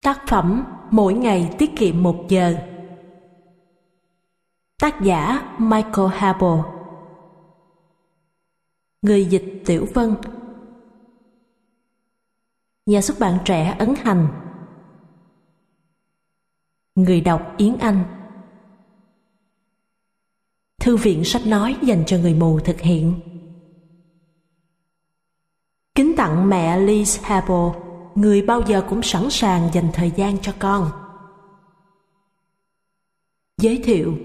Tác phẩm Mỗi ngày tiết kiệm 1 giờ. Tác giả Michael Harble. Người dịch Tiểu Vân. Nhà xuất bản Trẻ ấn hành. Người đọc Yến Anh. Thư viện sách nói dành cho người mù thực hiện. Kính tặng mẹ Liz Harble, người bao giờ cũng sẵn sàng dành thời gian cho con. Giới thiệu.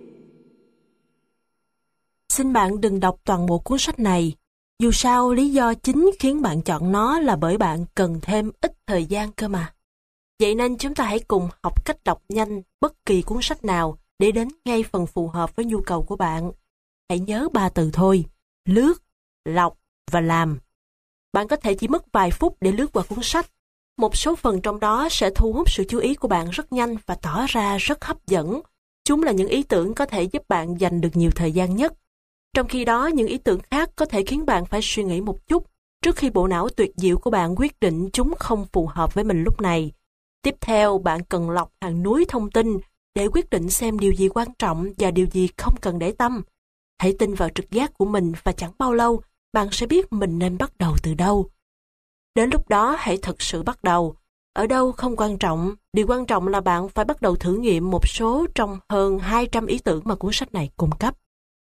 Xin bạn đừng đọc toàn bộ cuốn sách này. Dù sao, lý do chính khiến bạn chọn nó là bởi bạn cần thêm ít thời gian cơ mà. Vậy nên chúng ta hãy cùng học cách đọc nhanh bất kỳ cuốn sách nào để đến ngay phần phù hợp với nhu cầu của bạn. Hãy nhớ 3 từ thôi: lướt, lọc và làm. Bạn có thể chỉ mất vài phút để lướt qua cuốn sách. Một số phần trong đó sẽ thu hút sự chú ý của bạn rất nhanh và tỏ ra rất hấp dẫn. Chúng là những ý tưởng có thể giúp bạn dành được nhiều thời gian nhất. Trong khi đó, những ý tưởng khác có thể khiến bạn phải suy nghĩ một chút trước khi bộ não tuyệt diệu của bạn quyết định chúng không phù hợp với mình lúc này. Tiếp theo, bạn cần lọc hàng núi thông tin để quyết định xem điều gì quan trọng và điều gì không cần để tâm. Hãy tin vào trực giác của mình và chẳng bao lâu, bạn sẽ biết mình nên bắt đầu từ đâu. Đến lúc đó, hãy thực sự bắt đầu. Ở đâu không quan trọng, điều quan trọng là bạn phải bắt đầu thử nghiệm một số trong hơn 200 ý tưởng mà cuốn sách này cung cấp.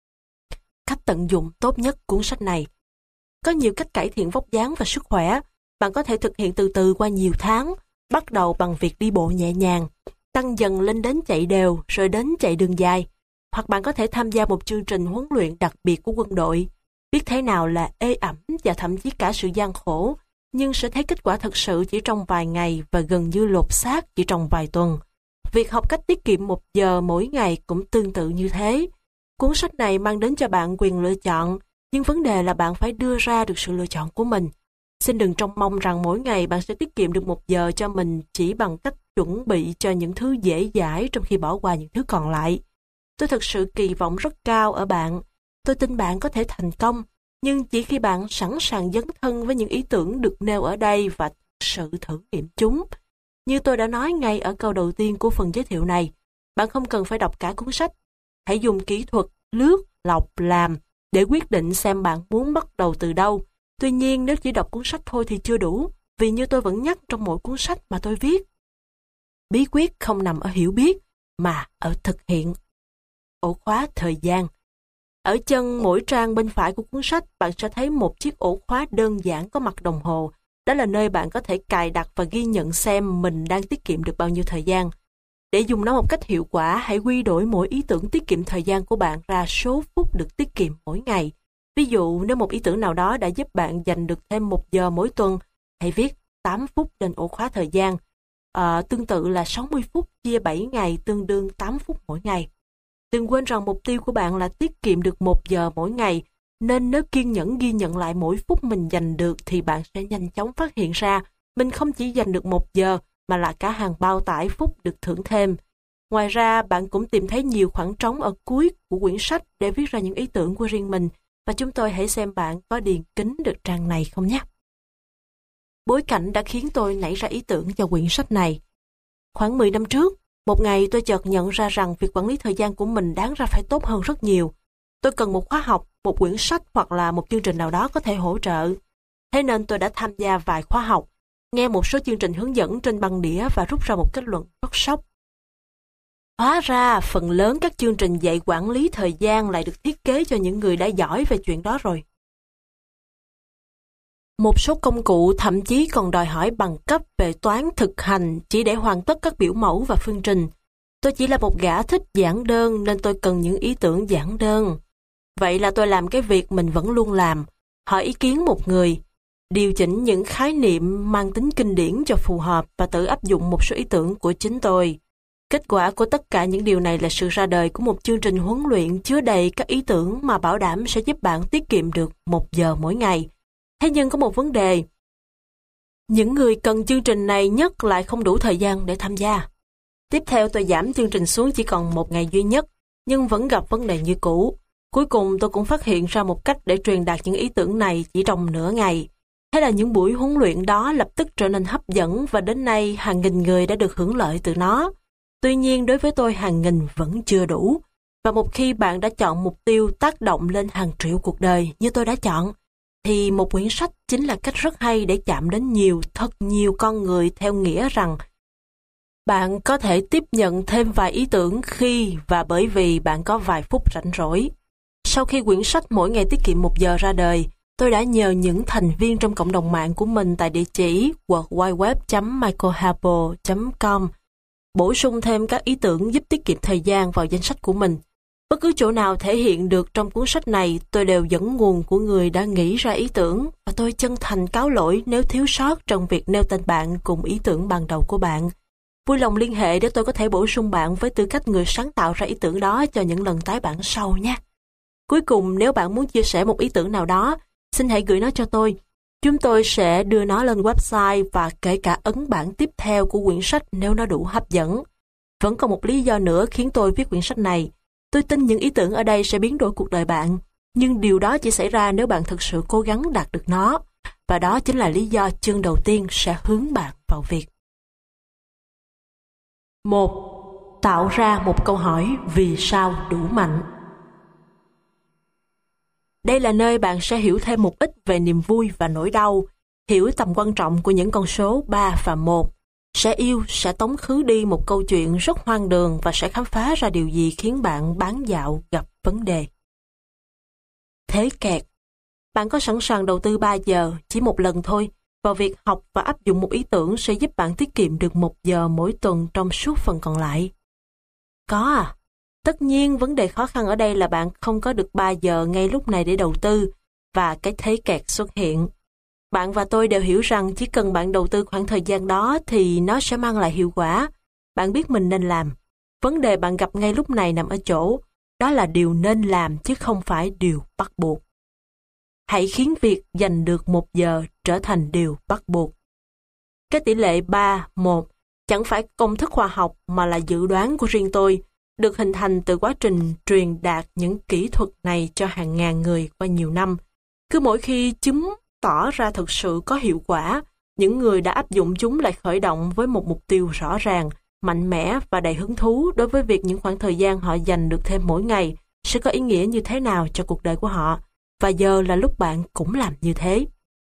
Cách tận dụng tốt nhất cuốn sách này. Có nhiều cách cải thiện vóc dáng và sức khỏe. Bạn có thể thực hiện từ từ qua nhiều tháng, bắt đầu bằng việc đi bộ nhẹ nhàng, tăng dần lên đến chạy đều, rồi đến chạy đường dài. Hoặc bạn có thể tham gia một chương trình huấn luyện đặc biệt của quân đội. Biết thế nào là ê ẩm và thậm chí cả sự gian khổ, nhưng sẽ thấy kết quả thật sự chỉ trong vài ngày và gần như lột xác chỉ trong vài tuần. Việc học cách tiết kiệm 1 giờ mỗi ngày cũng tương tự như thế. Cuốn sách này mang đến cho bạn quyền lựa chọn, nhưng vấn đề là bạn phải đưa ra được sự lựa chọn của mình. Xin đừng trông mong rằng mỗi ngày bạn sẽ tiết kiệm được 1 giờ cho mình chỉ bằng cách chuẩn bị cho những thứ dễ dãi trong khi bỏ qua những thứ còn lại. Tôi thực sự kỳ vọng rất cao ở bạn. Tôi tin bạn có thể thành công, nhưng chỉ khi bạn sẵn sàng dấn thân với những ý tưởng được nêu ở đây và thực sự thử nghiệm chúng. Như tôi đã nói ngay ở câu đầu tiên của phần giới thiệu này, bạn không cần phải đọc cả cuốn sách. Hãy dùng kỹ thuật lướt, lọc, làm để quyết định xem bạn muốn bắt đầu từ đâu. Tuy nhiên, nếu chỉ đọc cuốn sách thôi thì chưa đủ, vì như tôi vẫn nhắc trong mỗi cuốn sách mà tôi viết, bí quyết không nằm ở hiểu biết, mà ở thực hiện. Ổ khóa thời gian. Ở chân mỗi trang bên phải của cuốn sách, bạn sẽ thấy một chiếc ổ khóa đơn giản có mặt đồng hồ. Đó là nơi bạn có thể cài đặt và ghi nhận xem mình đang tiết kiệm được bao nhiêu thời gian. Để dùng nó một cách hiệu quả, hãy quy đổi mỗi ý tưởng tiết kiệm thời gian của bạn ra số phút được tiết kiệm mỗi ngày. Ví dụ, nếu một ý tưởng nào đó đã giúp bạn dành được thêm 1 giờ mỗi tuần, hãy viết 8 phút lên ổ khóa thời gian. Tương tự là 60 phút chia 7 ngày tương đương 8 phút mỗi ngày. Đừng quên rằng mục tiêu của bạn là tiết kiệm được 1 giờ mỗi ngày, nên nếu kiên nhẫn ghi nhận lại mỗi phút mình dành được thì bạn sẽ nhanh chóng phát hiện ra mình không chỉ dành được 1 giờ mà là cả hàng bao tải phút được thưởng thêm. Ngoài ra, bạn cũng tìm thấy nhiều khoảng trống ở cuối của quyển sách để viết ra những ý tưởng của riêng mình, và chúng tôi hãy xem bạn có điền kín được trang này không nhé. Bối cảnh đã khiến tôi nảy ra ý tưởng cho quyển sách này. Khoảng 10 năm trước, một ngày tôi chợt nhận ra rằng việc quản lý thời gian của mình đáng ra phải tốt hơn rất nhiều. Tôi cần một khóa học, một quyển sách hoặc là một chương trình nào đó có thể hỗ trợ. Thế nên tôi đã tham gia vài khóa học, nghe một số chương trình hướng dẫn trên băng đĩa và rút ra một kết luận rất sốc. Hóa ra, phần lớn các chương trình dạy quản lý thời gian lại được thiết kế cho những người đã giỏi về chuyện đó rồi. Một số công cụ thậm chí còn đòi hỏi bằng cấp về toán thực hành chỉ để hoàn tất các biểu mẫu và phương trình. Tôi chỉ là một gã thích giản đơn nên tôi cần những ý tưởng giản đơn. Vậy là tôi làm cái việc mình vẫn luôn làm, hỏi ý kiến một người, điều chỉnh những khái niệm mang tính kinh điển cho phù hợp và tự áp dụng một số ý tưởng của chính tôi. Kết quả của tất cả những điều này là sự ra đời của một chương trình huấn luyện chứa đầy các ý tưởng mà bảo đảm sẽ giúp bạn tiết kiệm được 1 giờ mỗi ngày. Thế nhưng có một vấn đề. Những người cần chương trình này nhất lại không đủ thời gian để tham gia. Tiếp theo tôi giảm chương trình xuống chỉ còn 1 ngày duy nhất, nhưng vẫn gặp vấn đề như cũ. Cuối cùng tôi cũng phát hiện ra một cách để truyền đạt những ý tưởng này chỉ trong nửa ngày. Thế là những buổi huấn luyện đó lập tức trở nên hấp dẫn và đến nay hàng nghìn người đã được hưởng lợi từ nó. Tuy nhiên đối với tôi hàng nghìn vẫn chưa đủ. Và một khi bạn đã chọn mục tiêu tác động lên hàng triệu cuộc đời như tôi đã chọn, thì một quyển sách chính là cách rất hay để chạm đến thật nhiều con người theo nghĩa rằng bạn có thể tiếp nhận thêm vài ý tưởng khi và bởi vì bạn có vài phút rảnh rỗi. Sau khi quyển sách Mỗi ngày tiết kiệm 1 giờ ra đời, tôi đã nhờ những thành viên trong cộng đồng mạng của mình tại địa chỉ worldwideweb.michaelharper.com bổ sung thêm các ý tưởng giúp tiết kiệm thời gian vào danh sách của mình. Bất cứ chỗ nào thể hiện được trong cuốn sách này, tôi đều dẫn nguồn của người đã nghĩ ra ý tưởng và tôi chân thành cáo lỗi nếu thiếu sót trong việc nêu tên bạn cùng ý tưởng ban đầu của bạn. Vui lòng liên hệ để tôi có thể bổ sung bạn với tư cách người sáng tạo ra ý tưởng đó cho những lần tái bản sau nhé. Cuối cùng, nếu bạn muốn chia sẻ một ý tưởng nào đó, xin hãy gửi nó cho tôi. Chúng tôi sẽ đưa nó lên website và kể cả ấn bản tiếp theo của quyển sách nếu nó đủ hấp dẫn. Vẫn còn một lý do nữa khiến tôi viết quyển sách này. Tôi tin những ý tưởng ở đây sẽ biến đổi cuộc đời bạn, nhưng điều đó chỉ xảy ra nếu bạn thực sự cố gắng đạt được nó. Và đó chính là lý do chương đầu tiên sẽ hướng bạn vào việc. 1. Tạo ra một câu hỏi vì sao đủ mạnh. Đây là nơi bạn sẽ hiểu thêm một ít về niềm vui và nỗi đau, hiểu tầm quan trọng của những con số 3 và 1. Sẽ yêu, sẽ tống khứ đi một câu chuyện rất hoang đường và sẽ khám phá ra điều gì khiến bạn bán dạo gặp vấn đề. Thế kẹt. Bạn có sẵn sàng đầu tư 3 giờ, chỉ một lần thôi, vào việc học và áp dụng một ý tưởng sẽ giúp bạn tiết kiệm được 1 giờ mỗi tuần trong suốt phần còn lại? Có à. Tất nhiên, vấn đề khó khăn ở đây là bạn không có được 3 giờ ngay lúc này để đầu tư, và cái thế kẹt xuất hiện. Bạn và tôi đều hiểu rằng chỉ cần bạn đầu tư khoảng thời gian đó thì nó sẽ mang lại hiệu quả. Bạn biết mình nên làm. Vấn đề bạn gặp ngay lúc này nằm ở chỗ, đó là điều nên làm chứ không phải điều bắt buộc. Hãy khiến việc dành được 1 giờ trở thành điều bắt buộc. Cái tỷ lệ 3-1 chẳng phải công thức khoa học mà là dự đoán của riêng tôi, được hình thành từ quá trình truyền đạt những kỹ thuật này cho hàng ngàn người qua nhiều năm. Cứ mỗi khi chúng tỏ ra thực sự có hiệu quả, những người đã áp dụng chúng lại khởi động với một mục tiêu rõ ràng, mạnh mẽ và đầy hứng thú đối với việc những khoảng thời gian họ dành được thêm mỗi ngày sẽ có ý nghĩa như thế nào cho cuộc đời của họ. Và giờ là lúc bạn cũng làm như thế.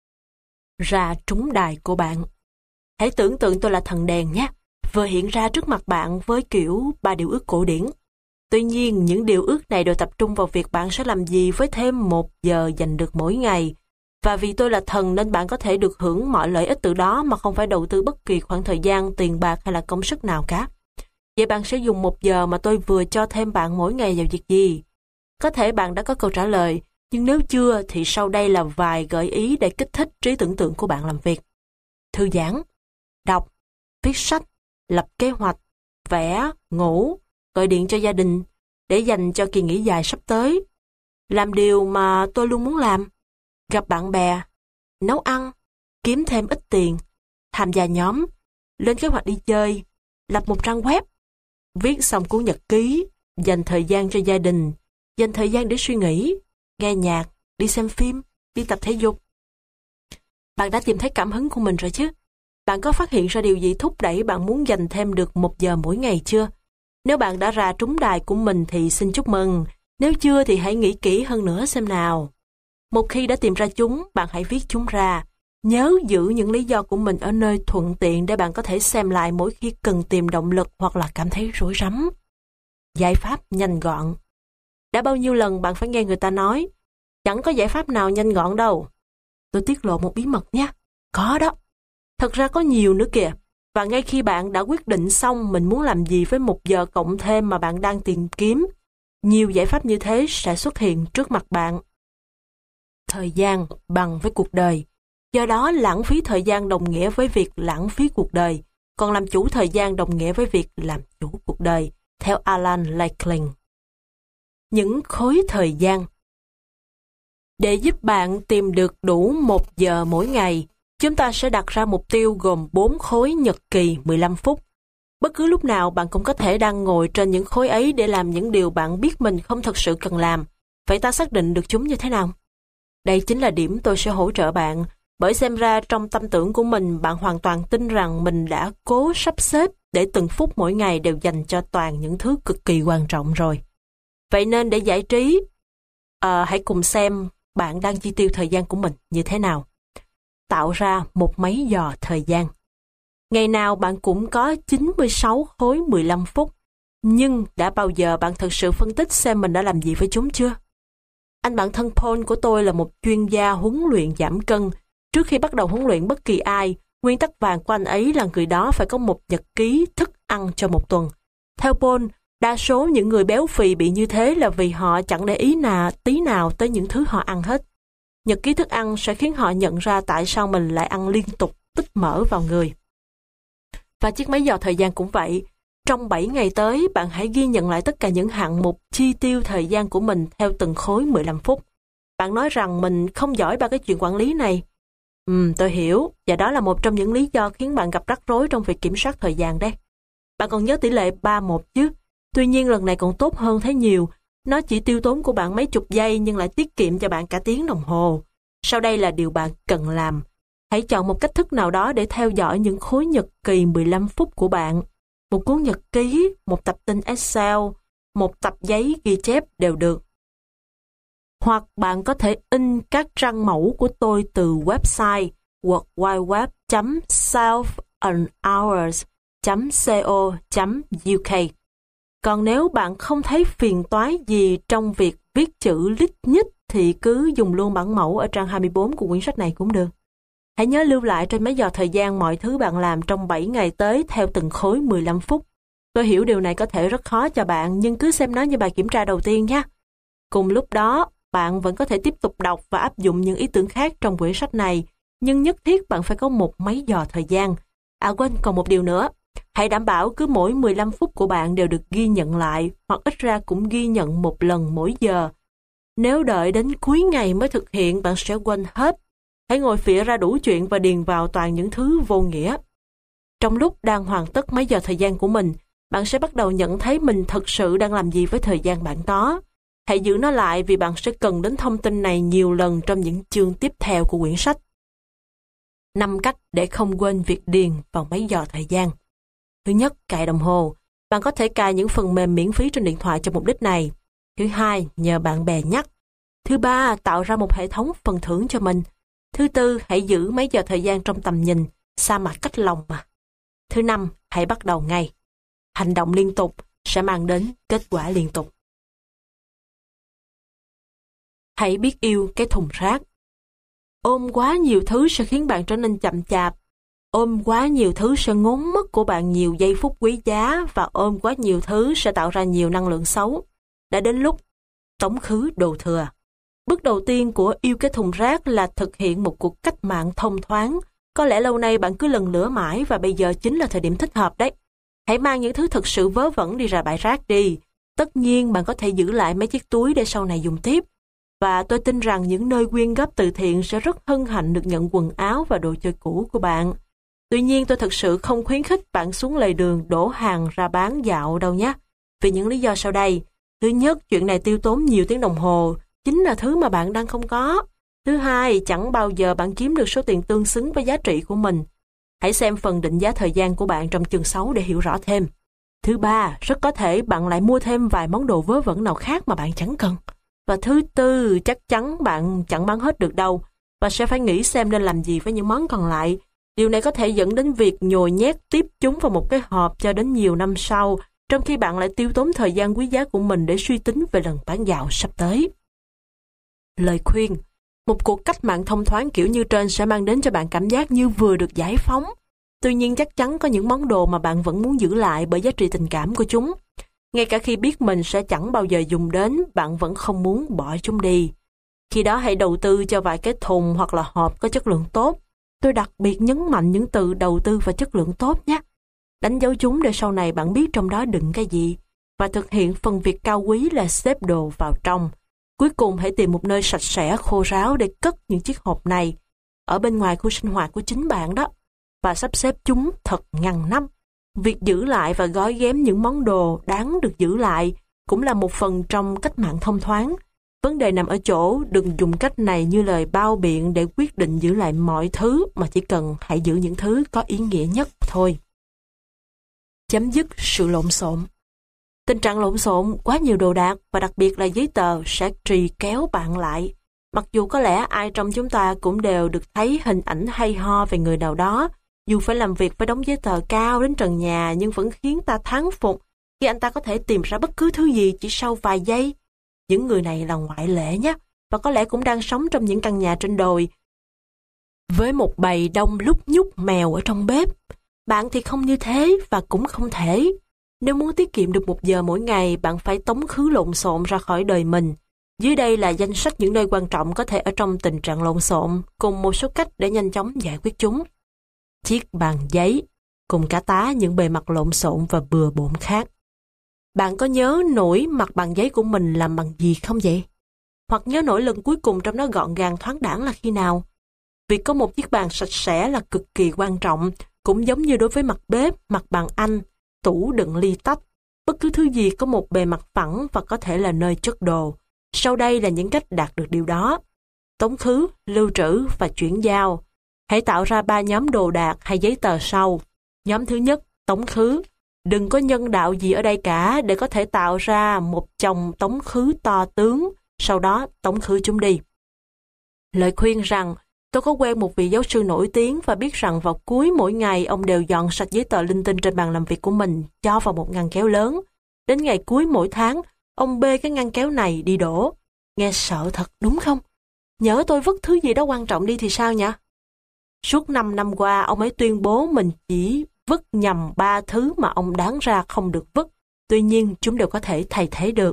Ra trúng đài của bạn. Hãy tưởng tượng tôi là thần đèn nhé, vừa hiện ra trước mặt bạn với kiểu 3 điều ước cổ điển. Tuy nhiên, những điều ước này đều tập trung vào việc bạn sẽ làm gì với thêm 1 giờ dành được mỗi ngày. Và vì tôi là thần nên bạn có thể được hưởng mọi lợi ích từ đó mà không phải đầu tư bất kỳ khoảng thời gian, tiền bạc hay là công sức nào cả. Vậy bạn sẽ dùng 1 giờ mà tôi vừa cho thêm bạn mỗi ngày vào việc gì? Có thể bạn đã có câu trả lời, nhưng nếu chưa thì sau đây là vài gợi ý để kích thích trí tưởng tượng của bạn làm việc. Thư giãn, đọc, viết sách, lập kế hoạch, vẽ, ngủ, gọi điện cho gia đình để dành cho kỳ nghỉ dài sắp tới. Làm điều mà tôi luôn muốn làm, gặp bạn bè, nấu ăn, kiếm thêm ít tiền, tham gia nhóm, lên kế hoạch đi chơi, lập một trang web, viết xong cuốn nhật ký, dành thời gian cho gia đình, dành thời gian để suy nghĩ, nghe nhạc, đi xem phim, đi tập thể dục. Bạn đã tìm thấy cảm hứng của mình rồi chứ? Bạn có phát hiện ra điều gì thúc đẩy bạn muốn dành thêm được 1 giờ mỗi ngày chưa? Nếu bạn đã ra trúng đài của mình thì xin chúc mừng. Nếu chưa thì hãy nghĩ kỹ hơn nữa xem nào. Một khi đã tìm ra chúng, bạn hãy viết chúng ra. Nhớ giữ những lý do của mình ở nơi thuận tiện để bạn có thể xem lại mỗi khi cần tìm động lực hoặc là cảm thấy rối rắm. Giải pháp nhanh gọn. Đã bao nhiêu lần bạn phải nghe người ta nói, chẳng có giải pháp nào nhanh gọn đâu. Tôi tiết lộ một bí mật nhé. Có đó. Thật ra có nhiều nữa kìa. Và ngay khi bạn đã quyết định xong mình muốn làm gì với 1 giờ cộng thêm mà bạn đang tìm kiếm, nhiều giải pháp như thế sẽ xuất hiện trước mặt bạn. Thời gian bằng với cuộc đời. Do đó, lãng phí thời gian đồng nghĩa với việc lãng phí cuộc đời, còn làm chủ thời gian đồng nghĩa với việc làm chủ cuộc đời, theo Alan Lakeling. Những khối thời gian. Để giúp bạn tìm được đủ 1 giờ mỗi ngày, chúng ta sẽ đặt ra mục tiêu gồm 4 khối nhật kỳ 15 phút. Bất cứ lúc nào bạn cũng có thể đang ngồi trên những khối ấy để làm những điều bạn biết mình không thật sự cần làm. Vậy ta xác định được chúng như thế nào? Đây chính là điểm tôi sẽ hỗ trợ bạn. Bởi xem ra trong tâm tưởng của mình, bạn hoàn toàn tin rằng mình đã cố sắp xếp để từng phút mỗi ngày đều dành cho toàn những thứ cực kỳ quan trọng rồi. Vậy nên để giải trí, hãy cùng xem bạn đang chi tiêu thời gian của mình như thế nào. Tạo ra một máy dò thời gian. Ngày nào bạn cũng có 96 khối 15 phút, nhưng đã bao giờ bạn thực sự phân tích xem mình đã làm gì với chúng chưa? Anh bạn thân Paul của tôi là một chuyên gia huấn luyện giảm cân. Trước khi bắt đầu huấn luyện bất kỳ ai, nguyên tắc vàng của anh ấy là người đó phải có một nhật ký thức ăn cho một tuần. Theo Paul, đa số những người béo phì bị như thế là vì họ chẳng để ý tí nào tới những thứ họ ăn hết. Nhật ký thức ăn sẽ khiến họ nhận ra tại sao mình lại ăn liên tục tích mỡ vào người. Và chiếc máy dò thời gian cũng vậy. Trong 7 ngày tới, bạn hãy ghi nhận lại tất cả những hạng mục chi tiêu thời gian của mình theo từng khối 15 phút. Bạn nói rằng mình không giỏi ba cái chuyện quản lý này. Tôi hiểu, và đó là một trong những lý do khiến bạn gặp rắc rối trong việc kiểm soát thời gian đấy. Bạn còn nhớ tỷ lệ 3-1 chứ? Tuy nhiên lần này còn tốt hơn thế nhiều. Nó chỉ tiêu tốn của bạn mấy chục giây nhưng lại tiết kiệm cho bạn cả tiếng đồng hồ. Sau đây là điều bạn cần làm. Hãy chọn một cách thức nào đó để theo dõi những khối nhật kỳ 15 phút của bạn. Một cuốn nhật ký, một tập tin Excel, một tập giấy ghi chép đều được. Hoặc bạn có thể in các trang mẫu của tôi từ website worldwideweb.selfandhours.co.uk. Còn nếu bạn không thấy phiền toái gì trong việc viết chữ lít nhít thì cứ dùng luôn bản mẫu ở trang 24 của quyển sách này cũng được. Hãy nhớ lưu lại trên máy dò thời gian mọi thứ bạn làm trong 7 ngày tới theo từng khối 15 phút. Tôi hiểu điều này có thể rất khó cho bạn, nhưng cứ xem nó như bài kiểm tra đầu tiên nhé. Cùng lúc đó, bạn vẫn có thể tiếp tục đọc và áp dụng những ý tưởng khác trong quyển sách này, nhưng nhất thiết bạn phải có một máy dò thời gian. À quên, còn một điều nữa. Hãy đảm bảo cứ mỗi 15 phút của bạn đều được ghi nhận lại, hoặc ít ra cũng ghi nhận một lần mỗi giờ. Nếu đợi đến cuối ngày mới thực hiện, bạn sẽ quên hết. Hãy ngồi phịa ra đủ chuyện và điền vào toàn những thứ vô nghĩa. Trong lúc đang hoàn tất mấy giờ thời gian của mình, bạn sẽ bắt đầu nhận thấy mình thực sự đang làm gì với thời gian bạn có. Hãy giữ nó lại vì bạn sẽ cần đến thông tin này nhiều lần trong những chương tiếp theo của quyển sách. 5 cách để không quên việc điền vào máy dò thời gian. Thứ nhất, cài đồng hồ. Bạn có thể cài những phần mềm miễn phí trên điện thoại cho mục đích này. Thứ hai, nhờ bạn bè nhắc. Thứ ba, tạo ra một hệ thống phần thưởng cho mình. Thứ tư, hãy giữ mấy giờ thời gian trong tầm nhìn, sa mạc cách lòng mà. Thứ năm, hãy bắt đầu ngay. Hành động liên tục sẽ mang đến kết quả liên tục. Hãy biết yêu cái thùng rác. Ôm quá nhiều thứ sẽ khiến bạn trở nên chậm chạp. Ôm quá nhiều thứ sẽ ngốn mất của bạn nhiều giây phút quý giá và ôm quá nhiều thứ sẽ tạo ra nhiều năng lượng xấu. Đã đến lúc tống khứ đồ thừa. Bước đầu tiên của yêu cái thùng rác là thực hiện một cuộc cách mạng thông thoáng. Có lẽ lâu nay bạn cứ lần lữa mãi và bây giờ chính là thời điểm thích hợp đấy. Hãy mang những thứ thực sự vớ vẩn đi ra bãi rác đi. Tất nhiên bạn có thể giữ lại mấy chiếc túi để sau này dùng tiếp. Và tôi tin rằng những nơi quyên góp từ thiện sẽ rất hân hạnh được nhận quần áo và đồ chơi cũ của bạn. Tuy nhiên tôi thực sự không khuyến khích bạn xuống lề đường đổ hàng ra bán dạo đâu nhé. Vì những lý do sau đây. Thứ nhất, chuyện này tiêu tốn nhiều tiếng đồng hồ, chính là thứ mà bạn đang không có. Thứ hai, chẳng bao giờ bạn kiếm được số tiền tương xứng với giá trị của mình. Hãy xem phần định giá thời gian của bạn trong chương 6 để hiểu rõ thêm. Thứ ba, rất có thể bạn lại mua thêm vài món đồ vớ vẩn nào khác mà bạn chẳng cần. Và thứ tư, chắc chắn bạn chẳng bán hết được đâu và sẽ phải nghĩ xem nên làm gì với những món còn lại. Điều này có thể dẫn đến việc nhồi nhét tiếp chúng vào một cái hộp cho đến nhiều năm sau, trong khi bạn lại tiêu tốn thời gian quý giá của mình để suy tính về lần bán dạo sắp tới. Lời khuyên: một cuộc cách mạng thông thoáng kiểu như trên sẽ mang đến cho bạn cảm giác như vừa được giải phóng. Tuy nhiên chắc chắn có những món đồ mà bạn vẫn muốn giữ lại bởi giá trị tình cảm của chúng. Ngay cả khi biết mình sẽ chẳng bao giờ dùng đến, bạn vẫn không muốn bỏ chúng đi. Khi đó hãy đầu tư cho vài cái thùng hoặc là hộp có chất lượng tốt. Tôi đặc biệt nhấn mạnh những từ đầu tư và chất lượng tốt nhé. Đánh dấu chúng để sau này bạn biết trong đó đựng cái gì. Và thực hiện phần việc cao quý là xếp đồ vào trong. Cuối cùng hãy tìm một nơi sạch sẽ khô ráo để cất những chiếc hộp này ở bên ngoài khu sinh hoạt của chính bạn đó. Và sắp xếp chúng thật ngăn nắp. Việc giữ lại và gói ghém những món đồ đáng được giữ lại cũng là một phần trong cách mạng thông thoáng. Vấn đề nằm ở chỗ đừng dùng cách này như lời bao biện để quyết định giữ lại mọi thứ, mà chỉ cần hãy giữ những thứ có ý nghĩa nhất thôi. Chấm dứt sự lộn xộn. Tình trạng lộn xộn, quá nhiều đồ đạc và đặc biệt là giấy tờ sẽ trì kéo bạn lại. Mặc dù có lẽ ai trong chúng ta cũng đều được thấy hình ảnh hay ho về người nào đó, dù phải làm việc với đống giấy tờ cao đến trần nhà nhưng vẫn khiến ta thán phục khi anh ta có thể tìm ra bất cứ thứ gì chỉ sau vài giây. Những người này là ngoại lệ nhé, và có lẽ cũng đang sống trong những căn nhà trên đồi với một bầy đông lúc nhúc mèo ở trong bếp. Bạn thì không như thế và cũng không thể. Nếu muốn tiết kiệm được 1 giờ mỗi ngày, bạn phải tống khứ lộn xộn ra khỏi đời mình. Dưới đây là danh sách những nơi quan trọng có thể ở trong tình trạng lộn xộn, cùng một số cách để nhanh chóng giải quyết chúng. Chiếc bàn giấy, cùng cả tá những bề mặt lộn xộn và bừa bộn khác. Bạn có nhớ nổi mặt bàn giấy của mình làm bằng gì không vậy? Hoặc nhớ nổi lần cuối cùng trong nó gọn gàng thoáng đãng là khi nào? Việc có một chiếc bàn sạch sẽ là cực kỳ quan trọng, cũng giống như đối với mặt bếp, mặt bàn ăn, tủ đựng ly tách. Bất cứ thứ gì có một bề mặt phẳng và có thể là nơi chất đồ. Sau đây là những cách đạt được điều đó. Tống khứ, lưu trữ và chuyển giao. Hãy tạo ra 3 nhóm đồ đạc hay giấy tờ sau. Nhóm thứ nhất, tống khứ. Đừng có nhân đạo gì ở đây cả để có thể tạo ra một chồng tống khứ to tướng, sau đó tống khứ chúng đi. Lời khuyên rằng, tôi có quen một vị giáo sư nổi tiếng và biết rằng vào cuối mỗi ngày ông đều dọn sạch giấy tờ linh tinh trên bàn làm việc của mình, cho vào một ngăn kéo lớn. Đến ngày cuối mỗi tháng, ông bê cái ngăn kéo này đi đổ. Nghe sợ thật đúng không? Nhỡ tôi vứt thứ gì đó quan trọng đi thì sao nhỉ? Suốt 5 năm qua, ông ấy tuyên bố mình chỉ vứt nhầm 3 thứ mà ông đáng ra không được vứt. Tuy nhiên, chúng đều có thể thay thế được.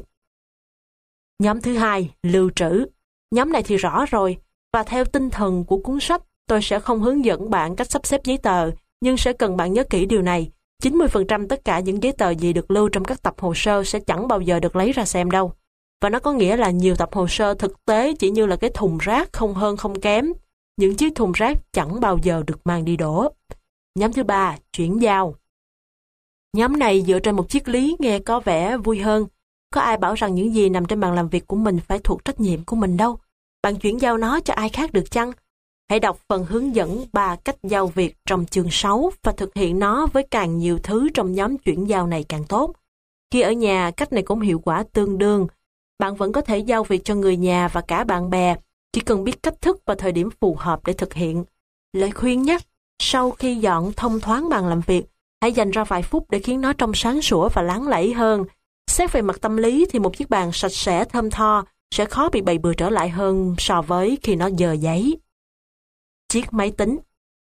Nhóm thứ hai, lưu trữ. Nhóm này thì rõ rồi, và theo tinh thần của cuốn sách, tôi sẽ không hướng dẫn bạn cách sắp xếp giấy tờ, nhưng sẽ cần bạn nhớ kỹ điều này. 90% tất cả những giấy tờ gì được lưu trong các tập hồ sơ sẽ chẳng bao giờ được lấy ra xem đâu. Và nó có nghĩa là nhiều tập hồ sơ thực tế chỉ như là cái thùng rác không hơn không kém. Những chiếc thùng rác chẳng bao giờ được mang đi đổ. Nhóm thứ ba, chuyển giao. Nhóm này dựa trên một triết lý nghe có vẻ vui hơn. Có ai bảo rằng những gì nằm trên bàn làm việc của mình phải thuộc trách nhiệm của mình đâu. Bạn chuyển giao nó cho ai khác được chăng? Hãy đọc phần hướng dẫn 3 cách giao việc trong chương 6 và thực hiện nó với càng nhiều thứ trong nhóm chuyển giao này càng tốt. Khi ở nhà, cách này cũng hiệu quả tương đương. Bạn vẫn có thể giao việc cho người nhà và cả bạn bè, chỉ cần biết cách thức và thời điểm phù hợp để thực hiện. Lời khuyên nhé, sau khi dọn thông thoáng bàn làm việc, hãy dành ra vài phút để khiến nó trông sáng sủa và láng lẫy hơn. Xét về mặt tâm lý thì một chiếc bàn sạch sẽ thơm tho sẽ khó bị bày bừa trở lại hơn so với khi nó dờ giấy. Chiếc máy tính.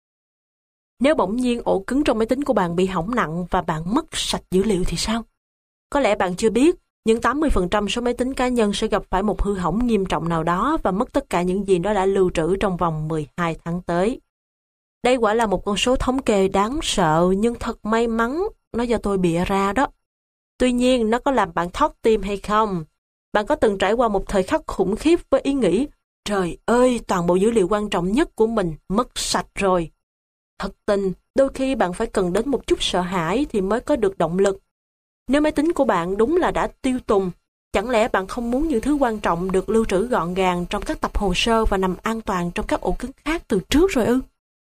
Nếu bỗng nhiên ổ cứng trong máy tính của bạn bị hỏng nặng và bạn mất sạch dữ liệu thì sao? Có lẽ bạn chưa biết, nhưng 80% số máy tính cá nhân sẽ gặp phải một hư hỏng nghiêm trọng nào đó và mất tất cả những gì nó đã lưu trữ trong vòng 12 tháng tới. Đây quả là một con số thống kê đáng sợ, nhưng thật may mắn nó do tôi bịa ra đó. Tuy nhiên, nó có làm bạn thót tim hay không? Bạn có từng trải qua một thời khắc khủng khiếp với ý nghĩ, trời ơi, toàn bộ dữ liệu quan trọng nhất của mình mất sạch rồi. Thật tình, đôi khi bạn phải cần đến một chút sợ hãi thì mới có được động lực. Nếu máy tính của bạn đúng là đã tiêu tùng, chẳng lẽ bạn không muốn những thứ quan trọng được lưu trữ gọn gàng trong các tập hồ sơ và nằm an toàn trong các ổ cứng khác từ trước rồi ư?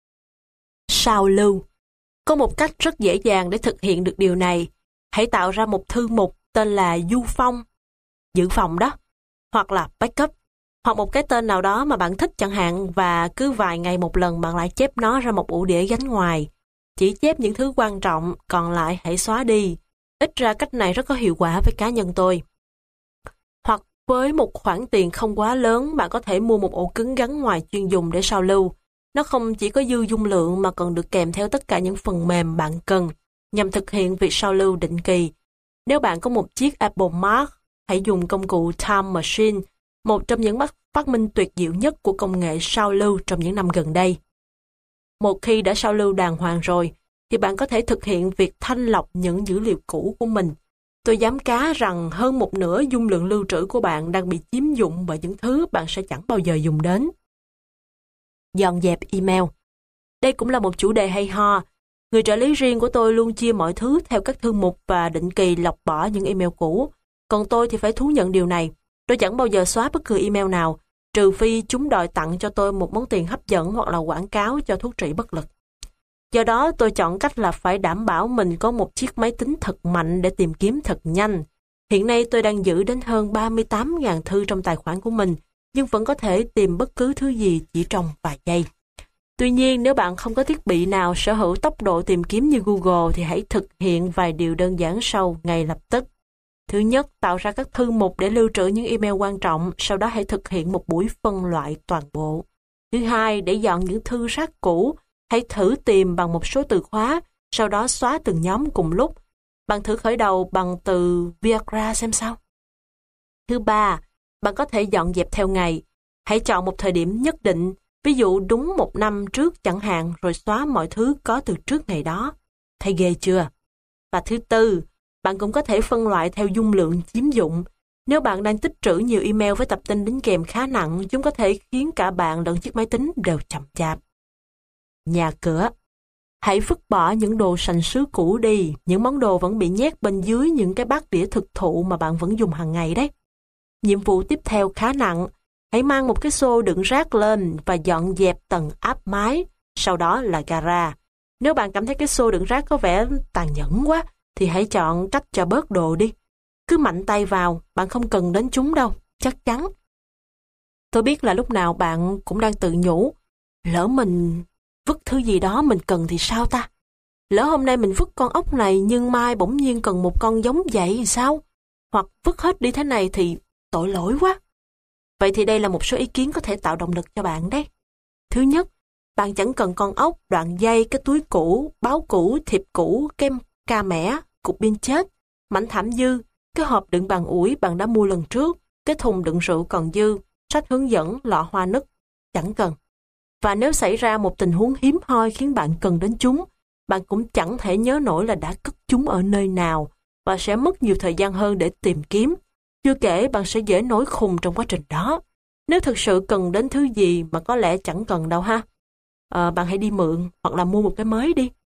Sao lưu? Có một cách rất dễ dàng để thực hiện được điều này. Hãy tạo ra một thư mục tên là du phong, dự phòng đó, hoặc là backup, hoặc một cái tên nào đó mà bạn thích chẳng hạn, và cứ vài ngày một lần bạn lại chép nó ra một ổ đĩa gánh ngoài. Chỉ chép những thứ quan trọng, còn lại hãy xóa đi. Ít ra cách này rất có hiệu quả với cá nhân tôi. Hoặc với một khoản tiền không quá lớn, bạn có thể mua một ổ cứng gắn ngoài chuyên dùng để sao lưu. Nó không chỉ có dư dung lượng mà còn được kèm theo tất cả những phần mềm bạn cần nhằm thực hiện việc sao lưu định kỳ. Nếu bạn có một chiếc Apple Mac, hãy dùng công cụ Time Machine, một trong những phát minh tuyệt diệu nhất của công nghệ sao lưu trong những năm gần đây. Một khi đã sao lưu đàng hoàng rồi, thì bạn có thể thực hiện việc thanh lọc những dữ liệu cũ của mình. Tôi dám cá rằng hơn một nửa dung lượng lưu trữ của bạn đang bị chiếm dụng bởi những thứ bạn sẽ chẳng bao giờ dùng đến. Dọn dẹp email. Đây cũng là một chủ đề hay ho. Người trợ lý riêng của tôi luôn chia mọi thứ theo các thư mục và định kỳ lọc bỏ những email cũ. Còn tôi thì phải thú nhận điều này. Tôi chẳng bao giờ xóa bất cứ email nào, trừ phi chúng đòi tặng cho tôi một món tiền hấp dẫn hoặc là quảng cáo cho thuốc trị bất lực. Do đó, tôi chọn cách là phải đảm bảo mình có một chiếc máy tính thật mạnh để tìm kiếm thật nhanh. Hiện nay tôi đang giữ đến hơn 38.000 thư trong tài khoản của mình, nhưng vẫn có thể tìm bất cứ thứ gì chỉ trong vài giây. Tuy nhiên, nếu bạn không có thiết bị nào sở hữu tốc độ tìm kiếm như Google thì hãy thực hiện vài điều đơn giản sau ngay lập tức. Thứ nhất, tạo ra các thư mục để lưu trữ những email quan trọng, sau đó hãy thực hiện một buổi phân loại toàn bộ. Thứ hai, để dọn những thư rác cũ, hãy thử tìm bằng một số từ khóa, sau đó xóa từng nhóm cùng lúc. Bạn thử khởi đầu bằng từ Viagra xem sao. Thứ ba, bạn có thể dọn dẹp theo ngày. Hãy chọn một thời điểm nhất định, ví dụ đúng 1 năm trước chẳng hạn, rồi xóa mọi thứ có từ trước ngày đó. Thấy ghê chưa? Và thứ tư, bạn cũng có thể phân loại theo dung lượng chiếm dụng. Nếu bạn đang tích trữ nhiều email với tập tin đính kèm khá nặng, chúng có thể khiến cả bạn lẫn chiếc máy tính đều chậm chạp. Nhà cửa. Hãy vứt bỏ những đồ sành sứ cũ đi, những món đồ vẫn bị nhét bên dưới những cái bát đĩa thực thụ mà bạn vẫn dùng hàng ngày đấy. Nhiệm vụ tiếp theo khá nặng. Hãy mang một cái xô đựng rác lên và dọn dẹp tầng áp mái, sau đó là gara. Nếu bạn cảm thấy cái xô đựng rác có vẻ tàn nhẫn quá, thì hãy chọn cách cho bớt đồ đi. Cứ mạnh tay vào, bạn không cần đến chúng đâu, chắc chắn. Tôi biết là lúc nào bạn cũng đang tự nhủ, lỡ mình vứt thứ gì đó mình cần thì sao ta? Lỡ hôm nay mình vứt con ốc này nhưng mai bỗng nhiên cần một con giống vậy thì sao? Hoặc vứt hết đi thế này thì tội lỗi quá. Vậy thì đây là một số ý kiến có thể tạo động lực cho bạn đấy. Thứ nhất, bạn chẳng cần con ốc, đoạn dây, cái túi cũ, báo cũ, thiệp cũ, kem ca mẻ, cục pin chết, mảnh thảm dư, cái hộp đựng bàn ủi bạn đã mua lần trước, cái thùng đựng rượu còn dư, sách hướng dẫn, lọ hoa nứt. Chẳng cần. Và nếu xảy ra một tình huống hiếm hoi khiến bạn cần đến chúng, bạn cũng chẳng thể nhớ nổi là đã cất chúng ở nơi nào và sẽ mất nhiều thời gian hơn để tìm kiếm. Chưa kể bạn sẽ dễ nổi khùng trong quá trình đó. Nếu thực sự cần đến thứ gì mà có lẽ chẳng cần đâu ha. Bạn hãy đi mượn hoặc là mua một cái mới đi.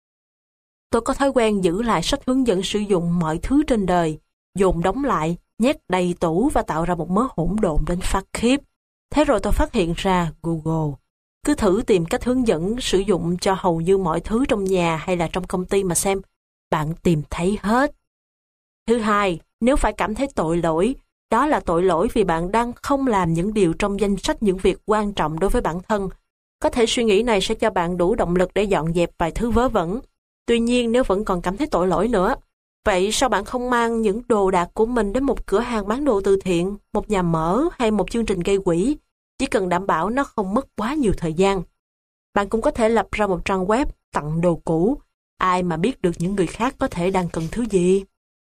Tôi có thói quen giữ lại sách hướng dẫn sử dụng mọi thứ trên đời, dồn đóng lại, nhét đầy tủ và tạo ra một mớ hỗn độn đến phát khiếp. Thế rồi tôi phát hiện ra Google. Cứ thử tìm cách hướng dẫn sử dụng cho hầu như mọi thứ trong nhà hay là trong công ty mà xem. Bạn tìm thấy hết. Thứ hai, nếu phải cảm thấy tội lỗi, đó là tội lỗi vì bạn đang không làm những điều trong danh sách những việc quan trọng đối với bản thân. Có thể suy nghĩ này sẽ cho bạn đủ động lực để dọn dẹp vài thứ vớ vẩn. Tuy nhiên nếu vẫn còn cảm thấy tội lỗi nữa, vậy sao bạn không mang những đồ đạc của mình đến một cửa hàng bán đồ từ thiện, một nhà mở hay một chương trình gây quỹ? Chỉ cần đảm bảo nó không mất quá nhiều thời gian. Bạn cũng có thể lập ra một trang web tặng đồ cũ. Ai mà biết được những người khác có thể đang cần thứ gì?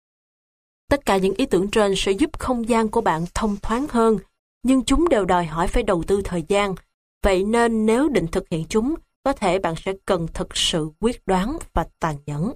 Tất cả những ý tưởng trên sẽ giúp không gian của bạn thông thoáng hơn, nhưng chúng đều đòi hỏi phải đầu tư thời gian. Vậy nên nếu định thực hiện chúng, có thể bạn sẽ cần thực sự quyết đoán và tàn nhẫn.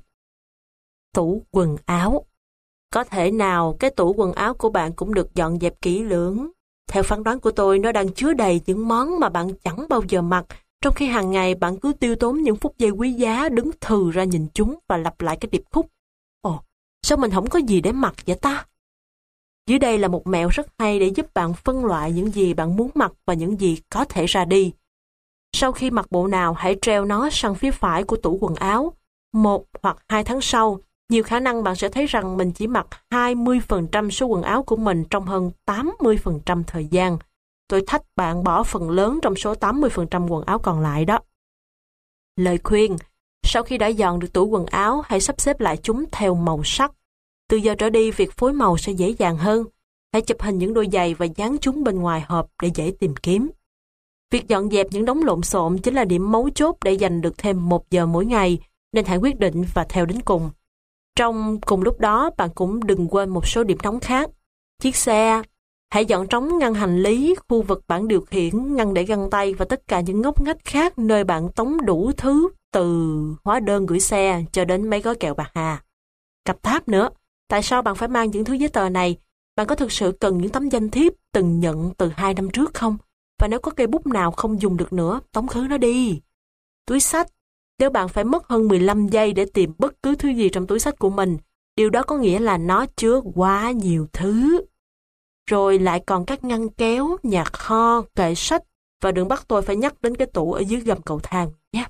Tủ quần áo. Có thể nào cái tủ quần áo của bạn cũng được dọn dẹp kỹ lưỡng? Theo phán đoán của tôi, nó đang chứa đầy những món mà bạn chẳng bao giờ mặc, trong khi hàng ngày bạn cứ tiêu tốn những phút giây quý giá đứng thừ ra nhìn chúng và lặp lại cái điệp khúc. Ồ, sao mình không có gì để mặc vậy ta? Dưới đây là một mẹo rất hay để giúp bạn phân loại những gì bạn muốn mặc và những gì có thể ra đi. Sau khi mặc bộ nào, hãy treo nó sang phía phải của tủ quần áo. 1 hoặc 2 tháng sau, nhiều khả năng bạn sẽ thấy rằng mình chỉ mặc 20% số quần áo của mình trong hơn 80% thời gian. Tôi thách bạn bỏ phần lớn trong số 80% quần áo còn lại đó. Lời khuyên, sau khi đã dọn được tủ quần áo, hãy sắp xếp lại chúng theo màu sắc. Từ giờ trở đi, việc phối màu sẽ dễ dàng hơn. Hãy chụp hình những đôi giày và dán chúng bên ngoài hộp để dễ tìm kiếm. Việc dọn dẹp những đống lộn xộn chính là điểm mấu chốt để dành được thêm 1 giờ mỗi ngày, nên hãy quyết định và theo đến cùng. Trong cùng lúc đó, bạn cũng đừng quên một số điểm nóng khác. Chiếc xe, hãy dọn trống ngăn hành lý, khu vực bảng điều khiển, ngăn để găng tay và tất cả những ngóc ngách khác nơi bạn tống đủ thứ từ hóa đơn gửi xe cho đến mấy gói kẹo bạc hà. Cặp tháp nữa, tại sao bạn phải mang những thứ giấy tờ này? Bạn có thực sự cần những tấm danh thiếp từng nhận từ 2 năm trước không? Và nếu có cây bút nào không dùng được nữa, tống khứ nó đi. Túi xách, nếu bạn phải mất hơn 15 giây để tìm bất cứ thứ gì trong túi xách của mình, điều đó có nghĩa là nó chứa quá nhiều thứ. Rồi lại còn các ngăn kéo, nhà kho, kệ sách, và đừng bắt tôi phải nhắc đến cái tủ ở dưới gầm cầu thang nhé.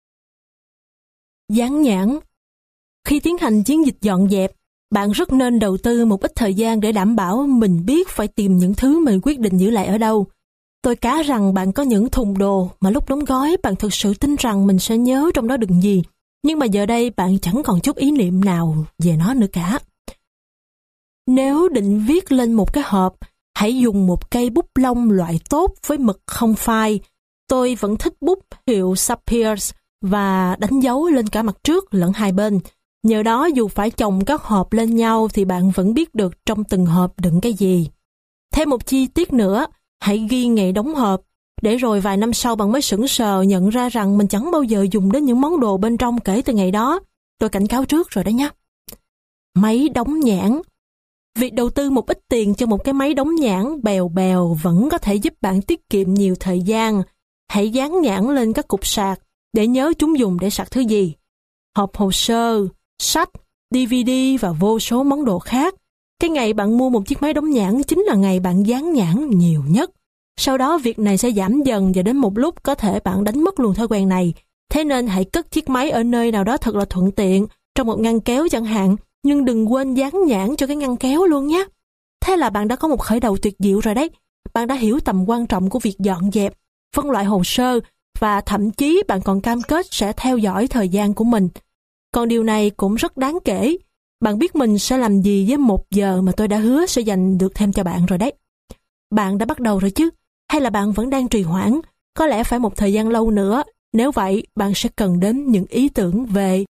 Dán nhãn. Khi tiến hành chiến dịch dọn dẹp, bạn rất nên đầu tư một ít thời gian để đảm bảo mình biết phải tìm những thứ mình quyết định giữ lại ở đâu. Tôi cá rằng bạn có những thùng đồ mà lúc đóng gói bạn thực sự tin rằng mình sẽ nhớ trong đó đựng gì, nhưng mà giờ đây bạn chẳng còn chút ý niệm nào về nó nữa cả. Nếu định viết lên một cái hộp, hãy dùng một cây bút lông loại tốt với mực không phai. Tôi vẫn thích bút hiệu Sapphires và đánh dấu lên cả mặt trước lẫn hai bên. Nhờ đó dù phải chồng các hộp lên nhau thì bạn vẫn biết được trong từng hộp đựng cái gì. Thêm một chi tiết nữa, hãy ghi ngày đóng hộp, để rồi vài năm sau bạn mới sững sờ nhận ra rằng mình chẳng bao giờ dùng đến những món đồ bên trong kể từ ngày đó. Tôi cảnh cáo trước rồi đó nhé. Máy đóng nhãn. Việc đầu tư một ít tiền cho một cái máy đóng nhãn bèo bèo vẫn có thể giúp bạn tiết kiệm nhiều thời gian. Hãy dán nhãn lên các cục sạc để nhớ chúng dùng để sạc thứ gì. Hộp hồ sơ, sách, DVD và vô số món đồ khác. Cái ngày bạn mua một chiếc máy đóng nhãn chính là ngày bạn dán nhãn nhiều nhất. Sau đó việc này sẽ giảm dần và đến một lúc có thể bạn đánh mất luôn thói quen này. Thế nên hãy cất chiếc máy ở nơi nào đó thật là thuận tiện, trong một ngăn kéo chẳng hạn, nhưng đừng quên dán nhãn cho cái ngăn kéo luôn nhé. Thế là bạn đã có một khởi đầu tuyệt diệu rồi đấy. Bạn đã hiểu tầm quan trọng của việc dọn dẹp, phân loại hồ sơ và thậm chí bạn còn cam kết sẽ theo dõi thời gian của mình. Còn điều này cũng rất đáng kể. Bạn biết mình sẽ làm gì với 1 giờ mà tôi đã hứa sẽ dành được thêm cho bạn rồi đấy. Bạn đã bắt đầu rồi chứ? Hay là bạn vẫn đang trì hoãn? Có lẽ phải một thời gian lâu nữa. Nếu vậy, bạn sẽ cần đến những ý tưởng về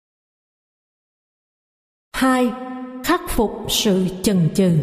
2. Khắc phục sự chần chừ.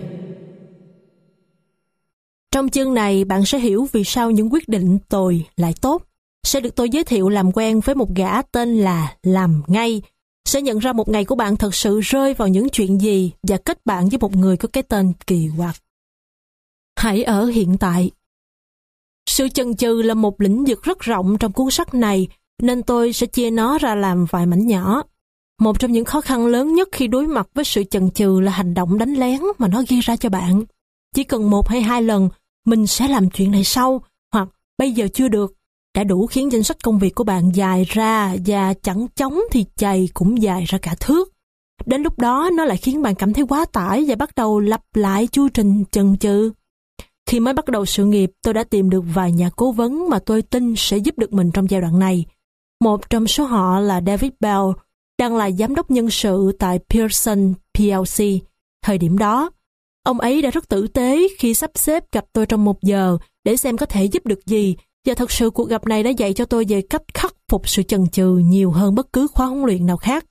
Trong chương này, bạn sẽ hiểu vì sao những quyết định tồi lại tốt. Sẽ được tôi giới thiệu làm quen với một gã tên là Làm Ngay. Sẽ nhận ra một ngày của bạn thật sự rơi vào những chuyện gì và kết bạn với một người có cái tên kỳ quặc. Hãy ở hiện tại. Sự chần chừ là một lĩnh vực rất rộng trong cuốn sách này, nên tôi sẽ chia nó ra làm vài mảnh nhỏ. Một trong những khó khăn lớn nhất khi đối mặt với sự chần chừ là hành động đánh lén mà nó gây ra cho bạn. Chỉ cần 1 hay 2 lần, mình sẽ làm chuyện này sau, hoặc bây giờ chưa được, đã đủ khiến danh sách công việc của bạn dài ra và chẳng chóng thì chày cũng dài ra cả thước. Đến lúc đó nó lại khiến bạn cảm thấy quá tải và bắt đầu lặp lại chu trình chần chừ. Khi mới bắt đầu sự nghiệp, tôi đã tìm được vài nhà cố vấn mà tôi tin sẽ giúp được mình trong giai đoạn này. Một trong số họ là David Bell, đang là giám đốc nhân sự tại Pearson PLC. Thời điểm đó, ông ấy đã rất tử tế khi sắp xếp gặp tôi trong 1 giờ để xem có thể giúp được gì, và thật sự cuộc gặp này đã dạy cho tôi về cách khắc phục sự chần chừ nhiều hơn bất cứ khóa huấn luyện nào khác.